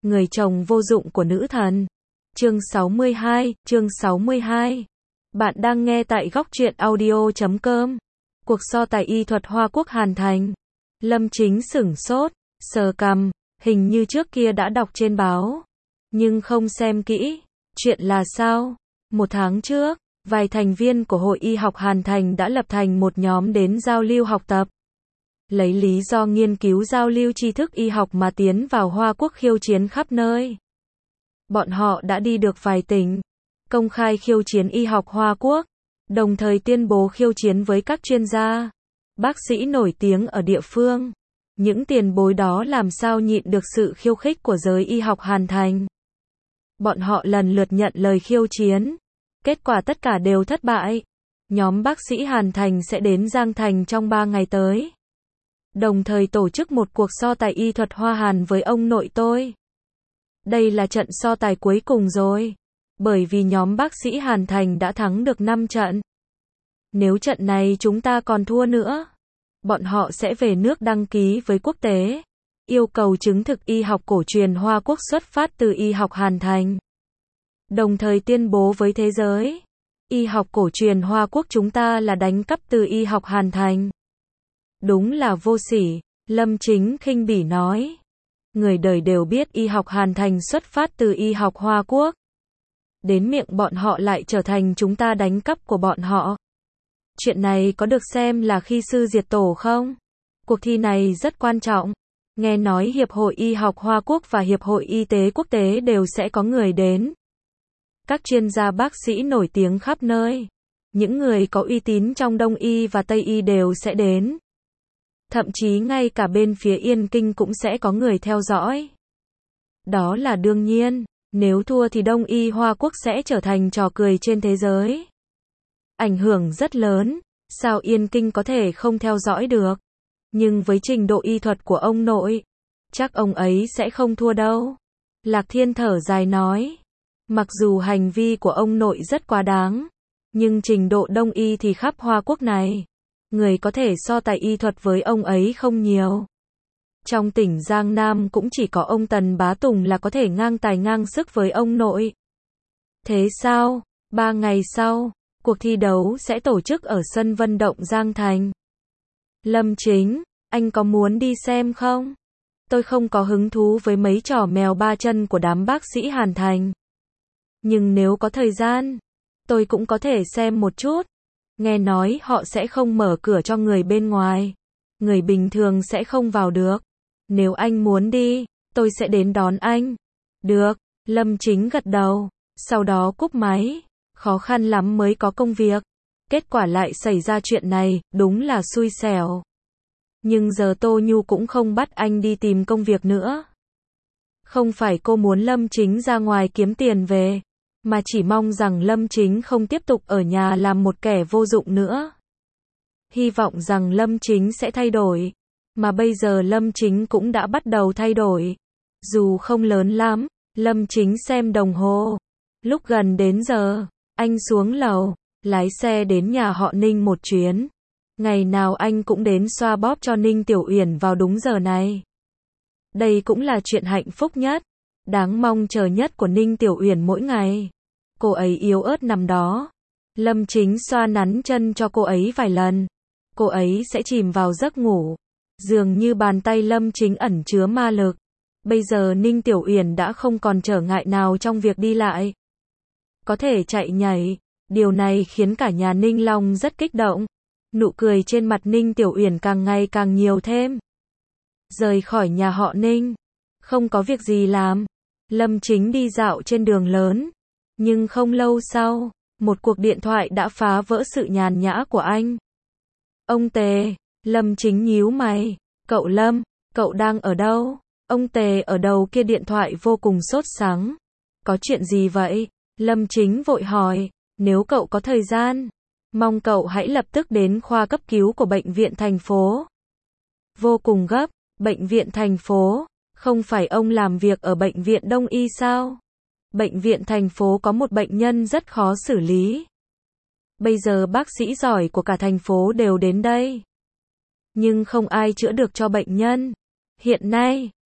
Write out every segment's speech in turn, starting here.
Người chồng vô dụng của nữ thần. Chương 62. Bạn đang nghe tại góc truyện audio.com. Cuộc so tài y thuật Hoa Quốc Hàn Thành. Lâm Chính sửng sốt, sờ cằm, hình như trước kia đã đọc trên báo, nhưng không xem kỹ. Chuyện là sao? Một tháng trước, vài thành viên của Hội Y học Hàn Thành đã lập thành một nhóm đến giao lưu học tập. Lấy lý do nghiên cứu giao lưu tri thức y học mà tiến vào Hoa Quốc khiêu chiến khắp nơi. Bọn họ đã đi được vài tỉnh, công khai khiêu chiến y học Hoa Quốc, đồng thời tuyên bố khiêu chiến với các chuyên gia, bác sĩ nổi tiếng ở địa phương. Những tiền bối đó làm sao nhịn được sự khiêu khích của giới y học Hàn Thành. Bọn họ lần lượt nhận lời khiêu chiến. Kết quả tất cả đều thất bại. Nhóm bác sĩ Hàn Thành sẽ đến Giang Thành trong 3 ngày tới, đồng thời tổ chức một cuộc so tài y thuật Hoa Hàn với ông nội tôi. Đây là trận so tài cuối cùng rồi, bởi vì nhóm bác sĩ Hàn Thành đã thắng được 5 trận. Nếu trận này chúng ta còn thua nữa, bọn họ sẽ về nước đăng ký với quốc tế, yêu cầu chứng thực y học cổ truyền Hoa Quốc xuất phát từ y học Hàn Thành, đồng thời tuyên bố với thế giới, y học cổ truyền Hoa Quốc chúng ta là đánh cắp từ y học Hàn Thành. Đúng là vô sỉ, Lâm Chính khinh bỉ nói. Người đời đều biết y học Hàn Thành xuất phát từ y học Hoa Quốc. Đến miệng bọn họ lại trở thành chúng ta đánh cắp của bọn họ. Chuyện này có được xem là khi sư diệt tổ không? Cuộc thi này rất quan trọng. Nghe nói Hiệp hội Y học Hoa Quốc và Hiệp hội Y tế quốc tế đều sẽ có người đến. Các chuyên gia bác sĩ nổi tiếng khắp nơi, những người có uy tín trong Đông Y và Tây Y đều sẽ đến. Thậm chí ngay cả bên phía Yên Kinh cũng sẽ có người theo dõi. Đó là đương nhiên, nếu thua thì Đông Y Hoa Quốc sẽ trở thành trò cười trên thế giới. Ảnh hưởng rất lớn, sao Yên Kinh có thể không theo dõi được. Nhưng với trình độ y thuật của ông nội, chắc ông ấy sẽ không thua đâu. Lạc Thiên thở dài nói, mặc dù hành vi của ông nội rất quá đáng, nhưng trình độ Đông Y thì khắp Hoa Quốc này, người có thể so tài y thuật với ông ấy không nhiều. Trong tỉnh Giang Nam cũng chỉ có ông Tần Bá Tùng là có thể ngang tài ngang sức với ông nội. Thế sao? 3 ngày sau, cuộc thi đấu sẽ tổ chức ở sân vận động Giang Thành. Lâm Chính, anh có muốn đi xem không? Tôi không có hứng thú với mấy trò mèo ba chân của đám bác sĩ Hàn Thành. Nhưng nếu có thời gian, tôi cũng có thể xem một chút. Nghe nói họ sẽ không mở cửa cho người bên ngoài. Người bình thường sẽ không vào được. Nếu anh muốn đi, tôi sẽ đến đón anh. Được, Lâm Chính gật đầu, sau đó cúp máy. Khó khăn lắm mới có công việc. Kết quả lại xảy ra chuyện này, đúng là xui xẻo. Nhưng giờ Tô Nhu cũng không bắt anh đi tìm công việc nữa. Không phải cô muốn Lâm Chính ra ngoài kiếm tiền về, mà chỉ mong rằng Lâm Chính không tiếp tục ở nhà làm một kẻ vô dụng nữa. Hy vọng rằng Lâm Chính sẽ thay đổi. Mà bây giờ Lâm Chính cũng đã bắt đầu thay đổi. Dù không lớn lắm, Lâm Chính xem đồng hồ. Lúc gần đến giờ, anh xuống lầu, lái xe đến nhà họ Ninh một chuyến. Ngày nào anh cũng đến xoa bóp cho Ninh Tiểu Uyển vào đúng giờ này. Đây cũng là chuyện hạnh phúc nhất, đáng mong chờ nhất của Ninh Tiểu Uyển mỗi ngày. Cô ấy yếu ớt nằm đó. Lâm Chính xoa nắn chân cho cô ấy vài lần. Cô ấy sẽ chìm vào giấc ngủ. Dường như bàn tay Lâm Chính ẩn chứa ma lực. Bây giờ Ninh Tiểu Uyển đã không còn trở ngại nào trong việc đi lại. Có thể chạy nhảy. Điều này khiến cả nhà Ninh Long rất kích động. Nụ cười trên mặt Ninh Tiểu Uyển càng ngày càng nhiều thêm. Rời khỏi nhà họ Ninh, không có việc gì làm, Lâm Chính đi dạo trên đường lớn. Nhưng không lâu sau, một cuộc điện thoại đã phá vỡ sự nhàn nhã của anh. Ông Tề, Lâm Chính nhíu mày, cậu Lâm, cậu đang ở đâu? Ông Tề ở đầu kia điện thoại vô cùng sốt sắng. Có chuyện gì vậy? Lâm Chính vội hỏi, nếu cậu có thời gian, mong cậu hãy lập tức đến khoa cấp cứu của bệnh viện thành phố. Vô cùng gấp, bệnh viện thành phố, không phải ông làm việc ở bệnh viện Đông Y sao? Bệnh viện thành phố có một bệnh nhân rất khó xử lý. Bây giờ bác sĩ giỏi của cả thành phố đều đến đây. Nhưng không ai chữa được cho bệnh nhân. Hiện nay,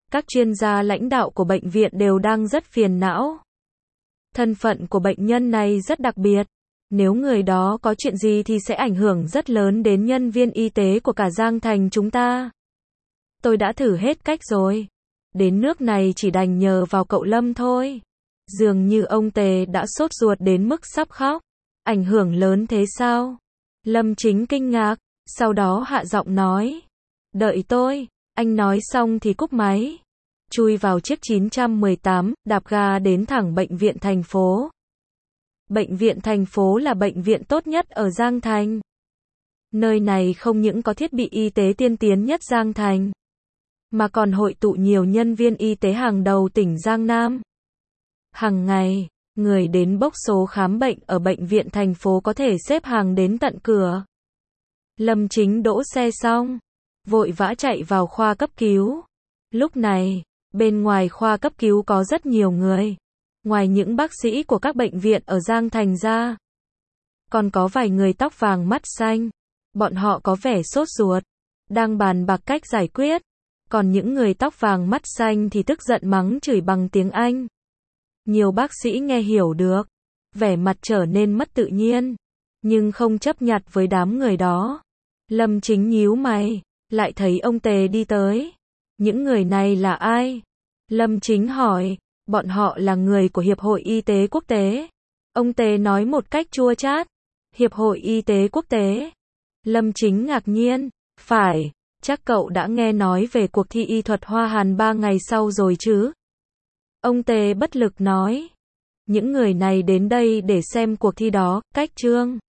Các chuyên gia lãnh đạo của bệnh viện đều đang rất phiền não. Thân phận của bệnh nhân này rất đặc biệt. Nếu người đó có chuyện gì thì sẽ ảnh hưởng rất lớn đến nhân viên y tế của cả Giang Thành chúng ta. Tôi đã thử hết cách rồi. Đến nước này chỉ đành nhờ vào cậu Lâm thôi. Dường như ông Tề đã sốt ruột đến mức sắp khóc. Ảnh hưởng lớn thế sao? Lâm Chính kinh ngạc, sau đó hạ giọng nói. Đợi tôi. Anh nói xong thì cúp máy. Chui vào chiếc 918, đạp ga đến thẳng bệnh viện thành phố. Bệnh viện thành phố là bệnh viện tốt nhất ở Giang Thành. Nơi này không những có thiết bị y tế tiên tiến nhất Giang Thành, mà còn hội tụ nhiều nhân viên y tế hàng đầu tỉnh Giang Nam. Hàng ngày, người đến bốc số khám bệnh ở bệnh viện thành phố có thể xếp hàng đến tận cửa. Lâm Chính đỗ xe xong, vội vã chạy vào khoa cấp cứu. Lúc này, bên ngoài khoa cấp cứu có rất nhiều người. Ngoài những bác sĩ của các bệnh viện ở Giang Thành ra, còn có vài người tóc vàng mắt xanh. Bọn họ có vẻ sốt ruột, đang bàn bạc cách giải quyết. Còn những người tóc vàng mắt xanh thì tức giận mắng chửi bằng tiếng Anh. Nhiều bác sĩ nghe hiểu được, vẻ mặt trở nên mất tự nhiên, nhưng không chấp nhặt với đám người đó. Lâm Chính nhíu mày, lại thấy ông Tề đi tới. Những người này là ai? Lâm Chính hỏi. Bọn họ là người của Hiệp hội Y tế Quốc tế. Ông Tề nói một cách chua chát. Hiệp hội Y tế Quốc tế. Lâm Chính ngạc nhiên. Phải, chắc cậu đã nghe nói về cuộc thi y thuật Hoa Hàn 3 ngày sau rồi chứ? Ông Tề bất lực nói. Những người này đến đây để xem cuộc thi đó, cách chương.